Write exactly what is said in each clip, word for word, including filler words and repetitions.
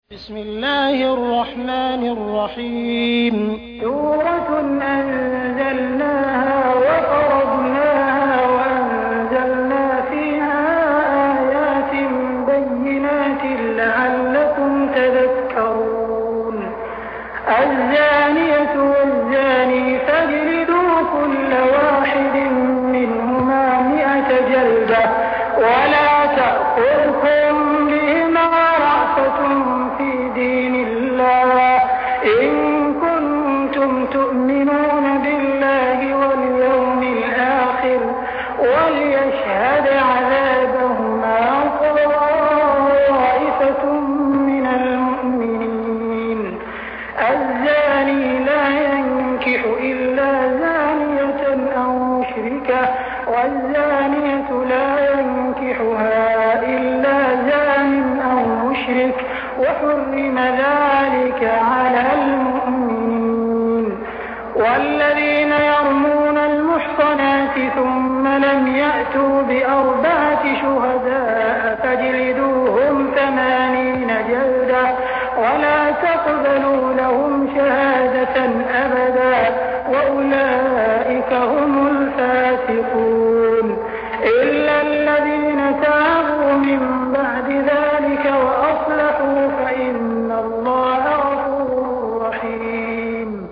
بسم الله الرحمن الرحيم سورة أنزلناها وفرضناها وأنزلنا فيها آيات بينات لعلكم تذكرون الزانية والزاني فاجلدوا كل واحد منهما مئة جلدة ولا تأخذكم بهما رأفة في دين الله إن كنتم تؤمنون بالله واليوم الآخر وليشهد عذابهما طائفة من المؤمنين الزاني لا ينكح إلا زانية أو مشركة والزانية لا ينكحها إلا زان أو مشرك وحرم ذلك على المؤمنين والذين يرمون المحصنات ثم لم يأتوا بأربعة شهداء فاجلدوهم ثمانين جلدة ولا تقبلوا لهم شهادة أبدا وأولئك هم الفاسقون إلا الذين تابوا من بعد ذلك وأصلحوا فإن الله غفور رحيم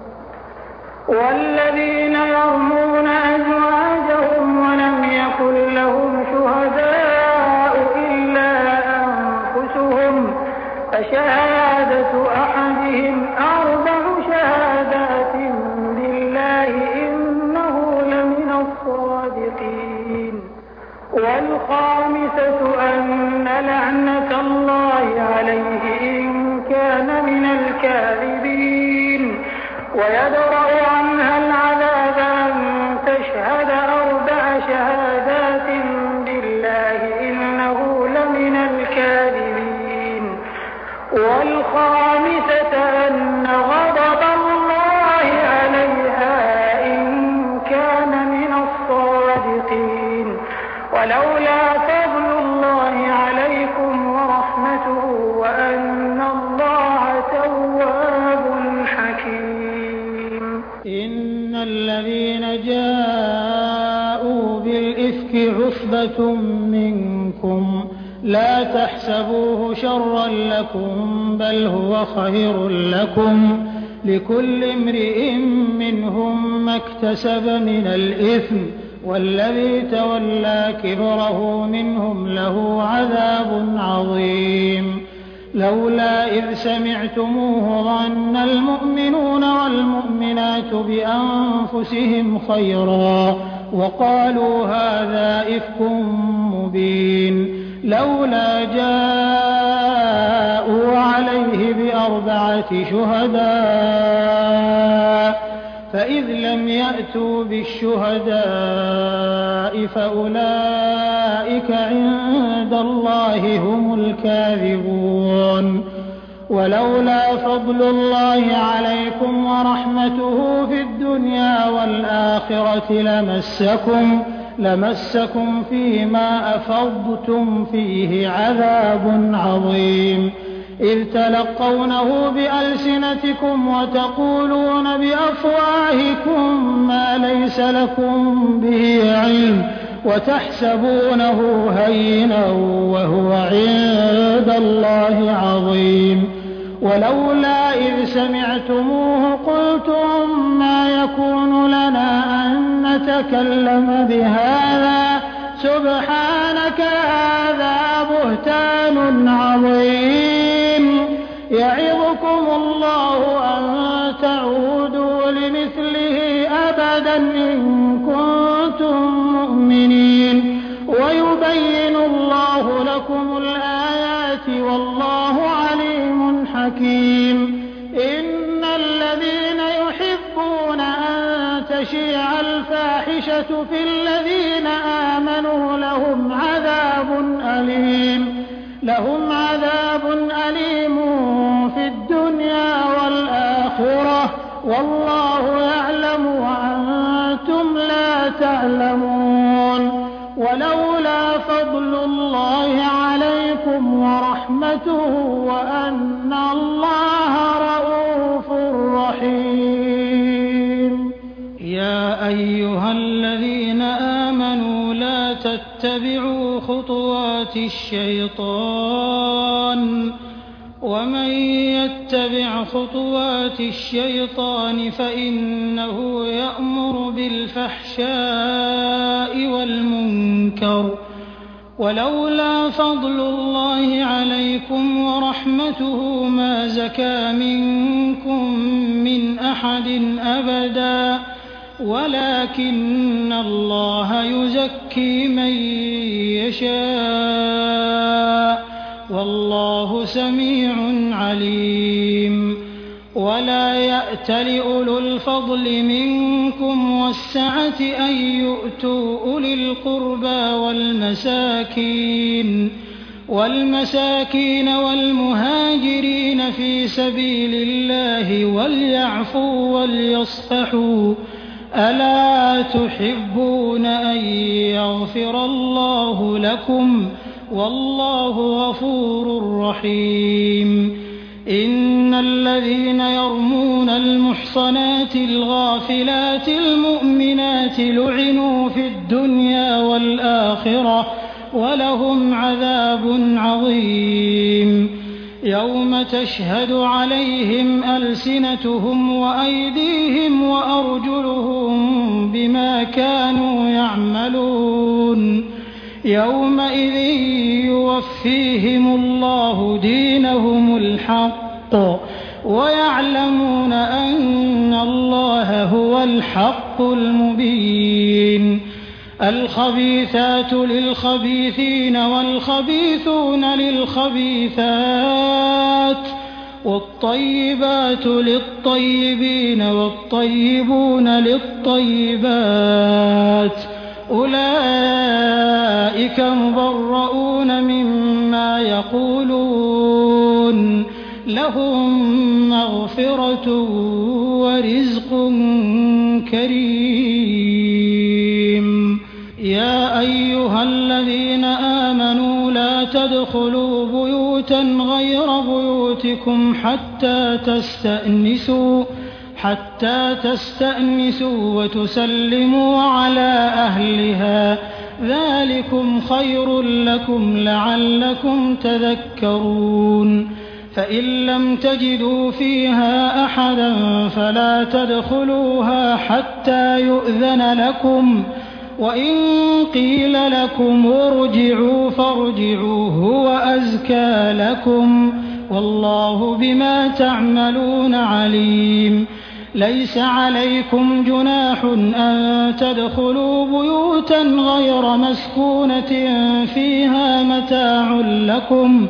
والذين يرمون أزواجهم ولم يكن لهم شهداء إلا أنفسهم فشهادة أحدهم أربع شهادات بالله إنه لمن الصادقين والخامسة أن لعنة الله عليه إن كان من الكاذبين ويدرأ عنها العذاب أن تشهد أربع شهادات بالله إنه لمن الكاذبين والخامسة أن غضب الله عليها إن كان من الصادقين ولولا فضل الله عليكم ورحمته وأن الله تواب حكيم إن الذين جاءوا بالإفك عصبة منكم لا تحسبوه شرا لكم بل هو خير لكم لكل امرئ منهم ما اكتسب من الإثم والذي تولى كبره منهم له عذاب عظيم لولا إذ سمعتموه ظن المؤمنون والمؤمنات بأنفسهم خيرا وقالوا هذا إفك مبين لولا جاءوا عليه بأربعة شهداء فإذ لم يأتوا بالشهداء فأولئك عند الله هم الكاذبون ولولا فضل الله عليكم ورحمته في الدنيا والآخرة لمسكم لمسكم فيما أفضتم فيه عذاب عظيم إذ تلقونه بألسنتكم وتقولون بأفواهكم ما ليس لكم به علم وتحسبونه هينا وهو عند الله عظيم ولولا إذ سمعتموه قلتم ما يكون لنا أن نتكلم بهذا سبحانك هذا بهتان عظيم يعظكم الله أن تعودوا لمثله أبدا إن كنتم مؤمنين ويبين الله لكم الآيات والله عليم حكيم إن الذين يحبون أن تشيع الفاحشة في الذين آمنوا لهم عذاب أليم لهم عذاب أليم في الدنيا والآخرة والله يعلم وأنتم لا تعلمون ولولا فضل الله عليكم ورحمته وأن خطوات الشيطان ومن يتبع خطوات الشيطان فإنه يأمر بالفحشاء والمنكر ولولا فضل الله عليكم ورحمته ما زكى منكم من أحد أبدا ولكن الله يزكي من يشاء والله سميع عليم ولا يأت لأولو الفضل منكم والسعة أن يؤتوا أولي القربى والمساكين والمساكين والمهاجرين في سبيل الله وليعفوا وليصفحوا ألا تحبون أن يغفر الله لكم والله غفور رحيم إن الذين يرمون المحصنات الغافلات المؤمنات لعنوا في الدنيا والآخرة ولهم عذاب عظيم يوم تشهد عليهم ألسنتهم وأيديهم وأرجلهم بما كانوا يعملون يومئذ يوفيهم الله دينهم الحق ويعلمون أن الله هو الحق المبين الخبيثات للخبيثين والخبيثون للخبيثات والطيبات للطيبين والطيبون للطيبات أولئك مبرؤون مما يقولون لهم مغفرة ورزق كريم يا أيها الذين آمنوا لا تدخلوا بيوتا غير بيوتكم حتى تستأنسوا حتى تستأنسوا وتسلموا على أهلها ذلكم خير لكم لعلكم تذكرون فإن لم تجدوا فيها أحدا فلا تدخلوها حتى يؤذن لكم وإن قيل لكم ارجعوا فارجعوا هو أزكى لكم والله بما تعملون عليم ليس عليكم جناح أن تدخلوا بيوتا غير مسكونة فيها متاع لكم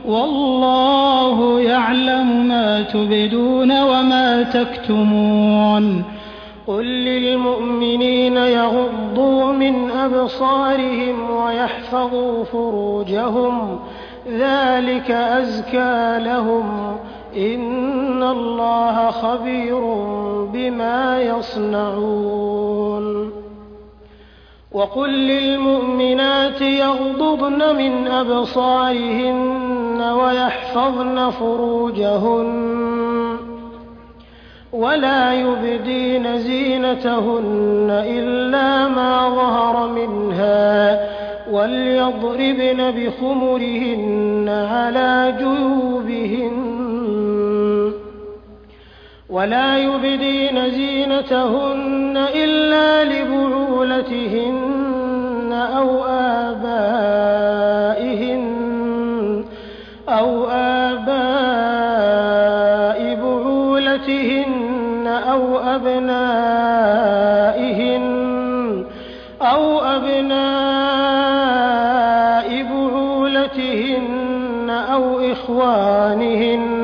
والله يعلم ما تبدون وما تكتمون قل للمؤمنين يغضوا من أبصارهم ويحفظوا فروجهم ذلك أزكى لهم إن الله خبير بما يصنعون وقل للمؤمنات يغضضن من أبصارهن ويحفظن فروجهن ولا يبدين زينتهن إلا ما ظهر منها وليضربن بخمرهن على جيوبهن ولا يبدين زينتهن إلا لبعولتهن أو آبائهن أو آباء بعولتهن أو أبنائهن أو أبناء بعولتهن أو إخوانهن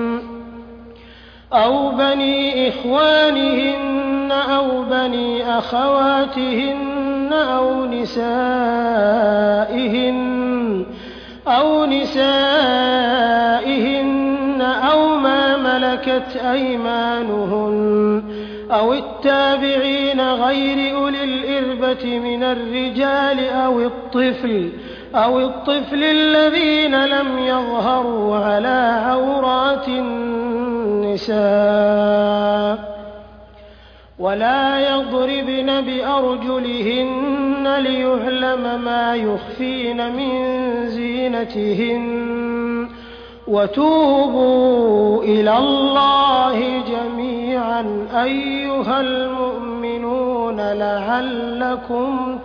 أو بني إخوانهن أو بني أخواتهن أو نسائهن أو نسائهن أو ما ملكت أيمانهن أو التابعين غير أولي الإربة من الرجال أو الطفل أو الطفل الذين لم يظهروا على عورات النساء ولا يضربن بأرجلهن يسرقن ليعلم ما يخفين من زينتهن وتوبوا إلى الله جميعا أيها المؤمنون لعلكم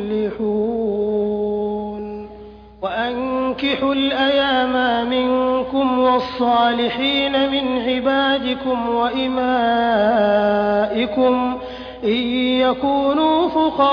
تفلحون وأنكحوا الأيام منكم والصالحين من عبادكم وإمائكم إن يكونوا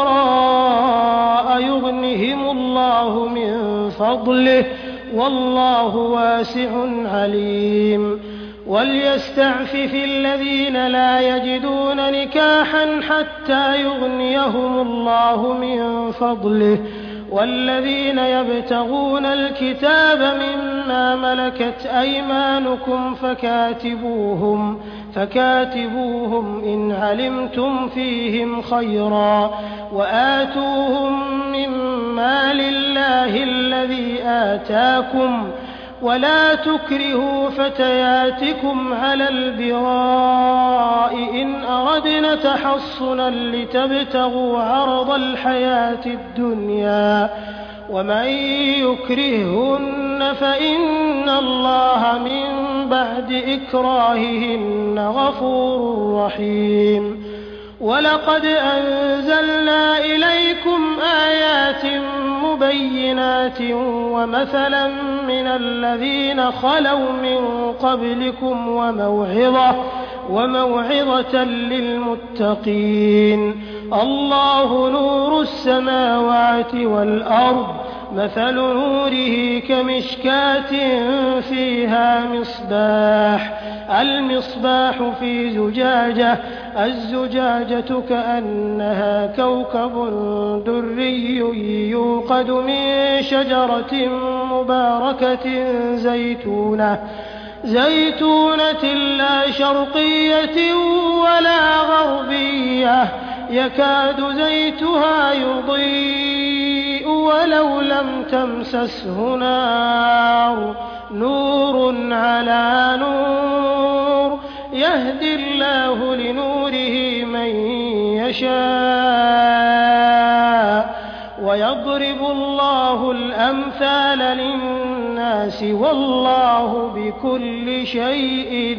فقراء يغنهم الله من فضله والله واسع عليم وليستعفف الذين لا يجدون نكاحا حتى يغنيهم الله من فضله والذين يبتغون الكتاب مما ملكت أيمانكم فكاتبوهم فكاتبوهم إن علمتم فيهم خيرا وآتوهم من مال الله الذي آتاكم ولا تكرهوا فتياتكم على البغاء إن أردنا تحصنا لتبتغوا عرض الحياة الدنيا ومن يكرههن فإن الله من بعد إكراههن غفور رحيم ولقد أنزلنا إليكم آيات مبينات ومثلا من الذين خلوا من قبلكم وموعظة وموعظة للمتقين الله نور السماوات والأرض مثل نوره كمشكاة فيها مصباح المصباح في زجاجة الزجاجة كأنها كوكب دري يوقد من شجرة مباركة زيتونة زيتونة لا شرقية ولا غربية يكاد زيتها يضيء ولو لم تمسسه نار نور على نور يهدي الله لنوره من يشاء ويضرب الله الأمثال للناس والله بكل شيء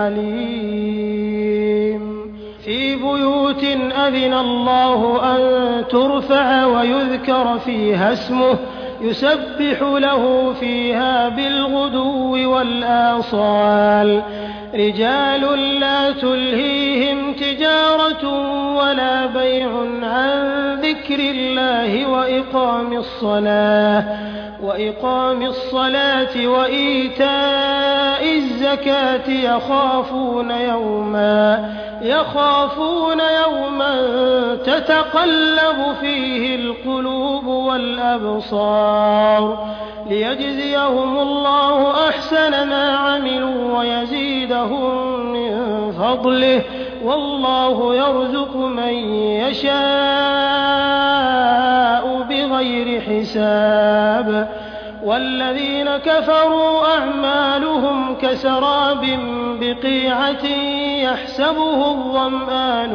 عليم في بيوت أذن الله أن ترفع ويذكر فيها اسمه يسبح له فيها بالغدو والآصال رجال لا تلهيهم تجارة ولا بيع عن ذكر الله وإقام الصلاة وإقام الصلاة وإيتاء الزكاة يخافون يوما يخافون يوما تتقلب فيه القلوب والأبصار ليجزيهم الله أحسن ما عملوا ويزيدهم من فضله والله يرزق من يشاء بغير حساب والذين كفروا أعمالهم كسراب بقيعة يحسبه الظمآن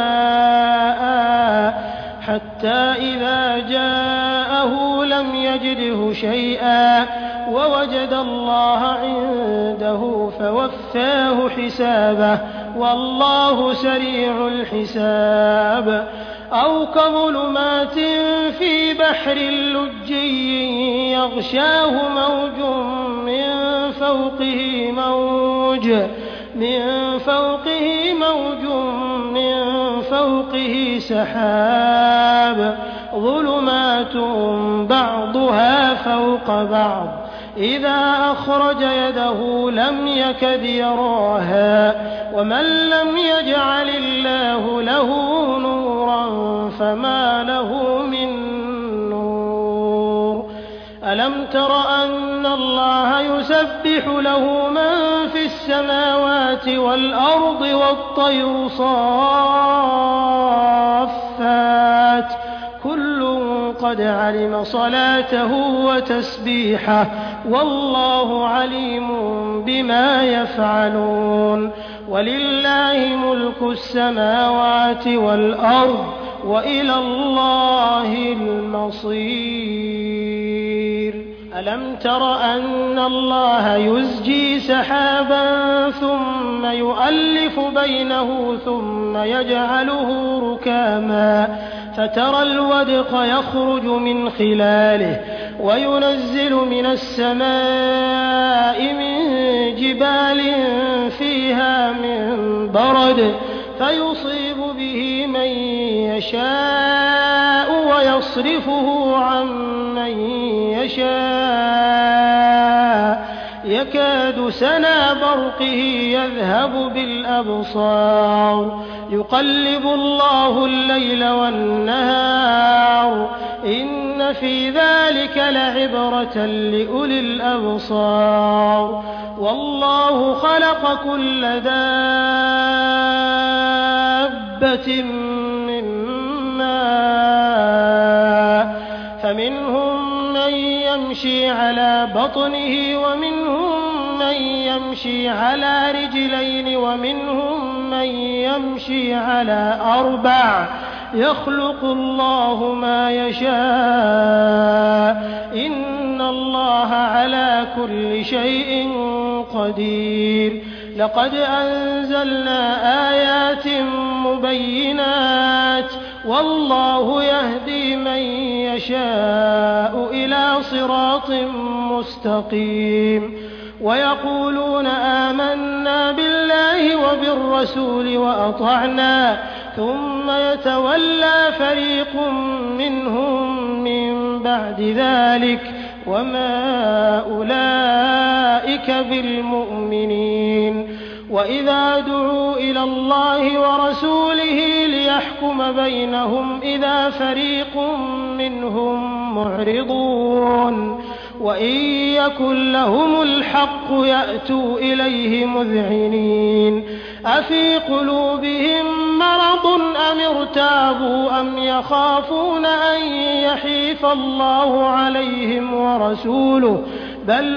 ماء حتى إذا جاءه لم يجده شيئا ووجد الله عنده فوفاه حسابه والله سريع الحساب أو كظلمات في بحر لجي يغشاه موج من فوقه موج من فوقه موج من فوقه سحاب ظلمات بعضها فوق بعض إذا أخرج يده لم يكد يراها ومن لم يجعل الله له نورا فما له من نور ألم تر أن الله يسبح له من في السماوات والأرض والطير صافات كل قد علم صلاته وتسبيحه والله عليم بما يفعلون ولله ملك السماوات والأرض وإلى الله المصير. ألم تر أن الله يزجي سحابا ثم يؤلف بينه ثم يجعله ركاما فترى الودق يخرج من خلاله وينزل من السماء من جبال فيها من برد فيصيب به من يشاء ويصرفه عن من يشاء يكاد سنا برقه يذهب بالأبصار يقلب الله الليل والنهار إن في ذلك لعبرة لأولي الأبصار. والله خلق كل دابة من ماء فمنهم من يمشي على بطنه ومنهم من يمشي على رجلين ومنهم من يمشي على أربع يخلق الله ما يشاء إن الله على كل شيء قدير. لقد أنزلنا آيات مبينات والله يهدي من يشاء إلى صراط مستقيم. ويقولون آمنا بالله وبالرسول وأطعنا ثم يتولى فريق منهم من بعد ذلك وما أولئك بالمؤمنين. وإذا دعوا إلى الله ورسوله ليحكم بينهم إذا فريق منهم معرضون وإن يكن لهم الحق يأتوا إليه مذعنين. أفي قلوبهم مرض أم ارتابوا أم يخافون أن يحيف الله عليهم ورسوله بل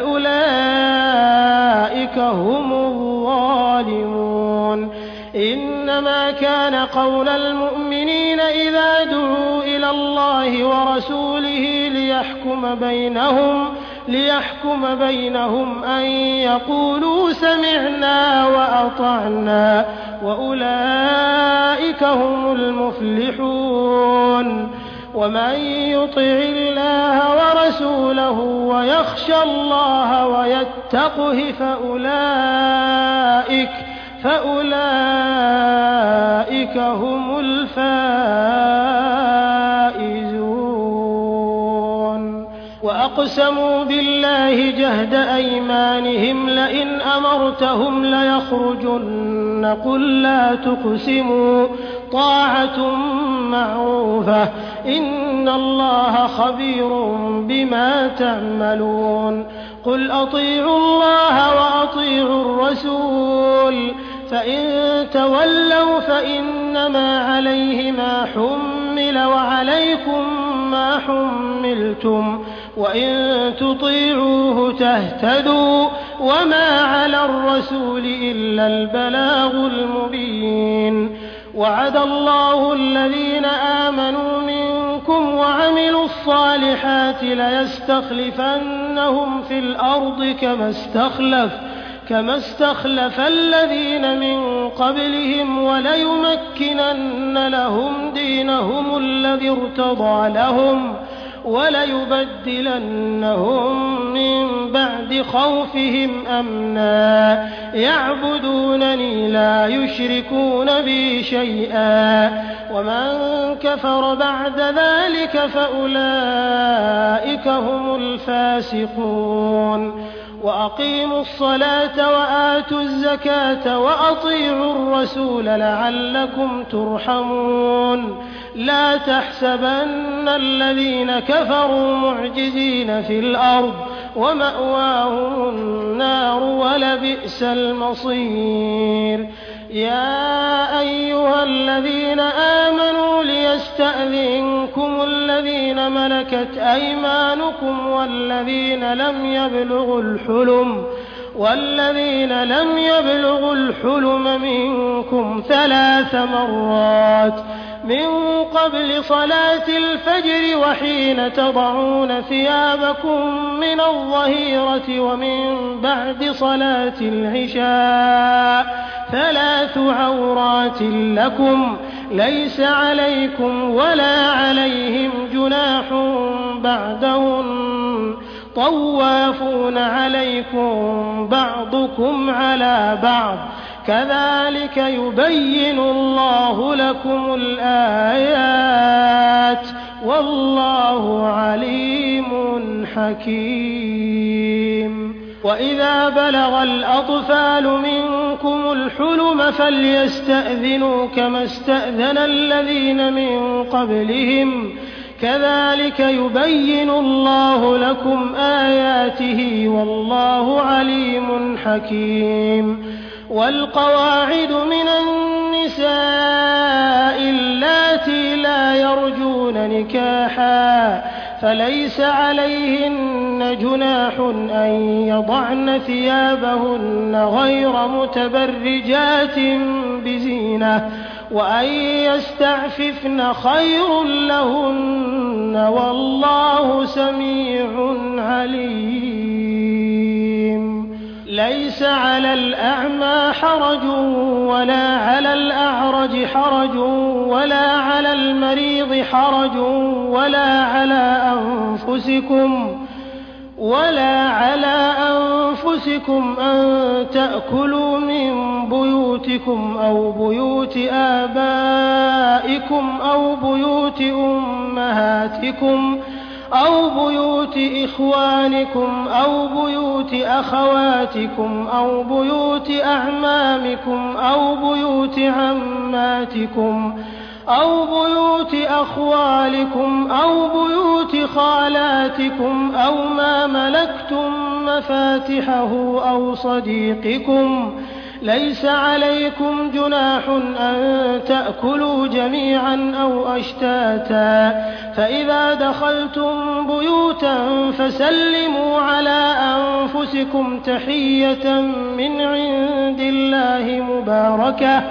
أولئك هم الظالمون. إنما كان قول المؤمنين إذا دعوا إلى الله ورسوله ليحكم بينهم ليحكم بينهم أن يقولوا سمعنا وأطعنا وأولئك هم المفلحون. ومن يطع الله ورسوله ويخشى الله ويتقه فأولئك فأولئك هم الفائزون. وأقسموا بالله جهد أيمانهم لئن أمرتهم ليخرجن قل لا تقسموا طاعة معروفة إن الله خبير بما تعملون. قل أطيعوا الله وأطيعوا الرسول فإن تولوا فإنما عليه ما حمل وعليكم ما حملتم وإن تطيعوه تهتدوا وما على الرسول إلا البلاغ المبين. وعد الله الذين آمنوا منكم وعملوا الصالحات ليستخلفنهم في الأرض كما استخلف كما استخلف الذين من قبلهم وليمكنن لهم دينهم الذي ارتضى لهم وليبدلنهم من بعد خوفهم أمنا يعبدونني لا يشركون بي شيئا ومن كفر بعد ذلك فأولئك هم الفاسقون. وأقيموا الصلاة وآتوا الزكاة وأطيعوا الرسول لعلكم ترحمون. لا تحسبن الذين كفروا معجزين في الأرض ومأواهم النار ولبئس المصير. يا أيها الذين آمنوا ليستأذنكم الذين ملكت أيمانكم والذين لم يبلغوا الحلم والذين لم يبلغوا الحلم منكم ثلاث مرات من قبل صلاة الفجر وحين تضعون ثيابكم من الظهيرة ومن بعد صلاة العشاء ثلاث عورات لكم ليس عليكم ولا عليهم جناح بعدهن طوافون عليكم بعضكم على بعض كذلك يبين الله لكم الآيات والله عليم حكيم. وإذا بلغ الأطفال منكم الحلم فليستأذنوا كما استأذن الذين من قبلهم كذلك يبين الله لكم آياته والله عليم حكيم. والقواعد من النساء اللاتي لا يرجون نكاحا فليس عليهن جناح أن يضعن ثيابهن غير متبرجات بزينة وأن يستعففن خير لهن والله سميع عليم. ليس على الأعمى حرج ولا على الأعرج حرج ولا على المريض حرج ولا على أنفسكم ولا على أنفسكم أن تأكلوا من بيوتكم أو بيوت آبائكم أو بيوت أمهاتكم أو بيوت إخوانكم أو بيوت أخواتكم أو بيوت أعمامكم أو بيوت عماتكم أو بيوت أخوالكم أو بيوت خالاتكم أو ما ملكتم مفاتحه أو صديقكم ليس عليكم جناح أن تأكلوا جميعا أو أشتاتا فإذا دخلتم بيوتا فسلموا على أنفسكم تحية من عند الله مباركة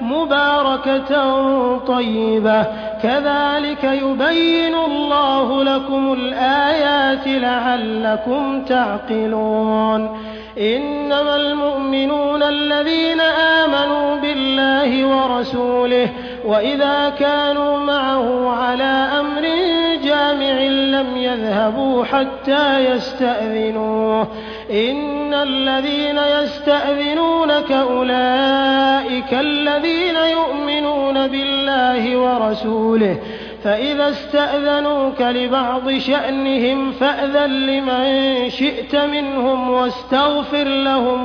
مباركة طيبة كذلك يبين الله لكم الآيات لعلكم تعقلون. إنما المؤمنون الذين آمنوا بالله ورسوله وإذا كانوا معه على أمر جامع لم يذهبوا حتى يستأذنوه إن الذين يستأذنونك أولئك الذين يؤمنون بالله ورسوله فإذا استأذنوك لبعض شأنهم فأذن لمن شئت منهم واستغفر لهم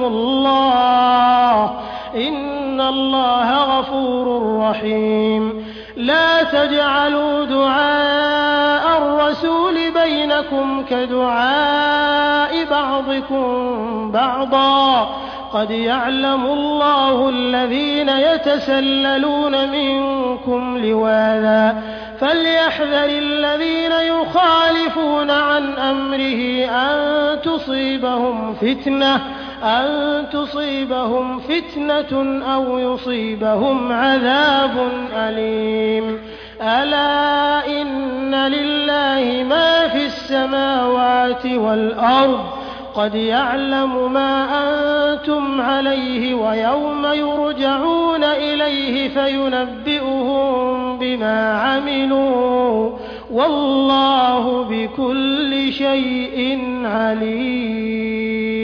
الله إن الله غفور رحيم. لا تجعلوا دعاء الرسول بينكم كدعاء بعضكم بعضا قد يعلم الله الذين يتسللون منكم لواذا فليحذر الذين يخالفون عن أمره أن تصيبهم فتنة أن تصيبهم فتنة أو يصيبهم عذاب أليم. ألا إن لله ما في السماوات والأرض قد يعلم ما أنتم عليه ويوم يرجعون إليه فينبئهم بما عملوا والله بكل شيء عليم.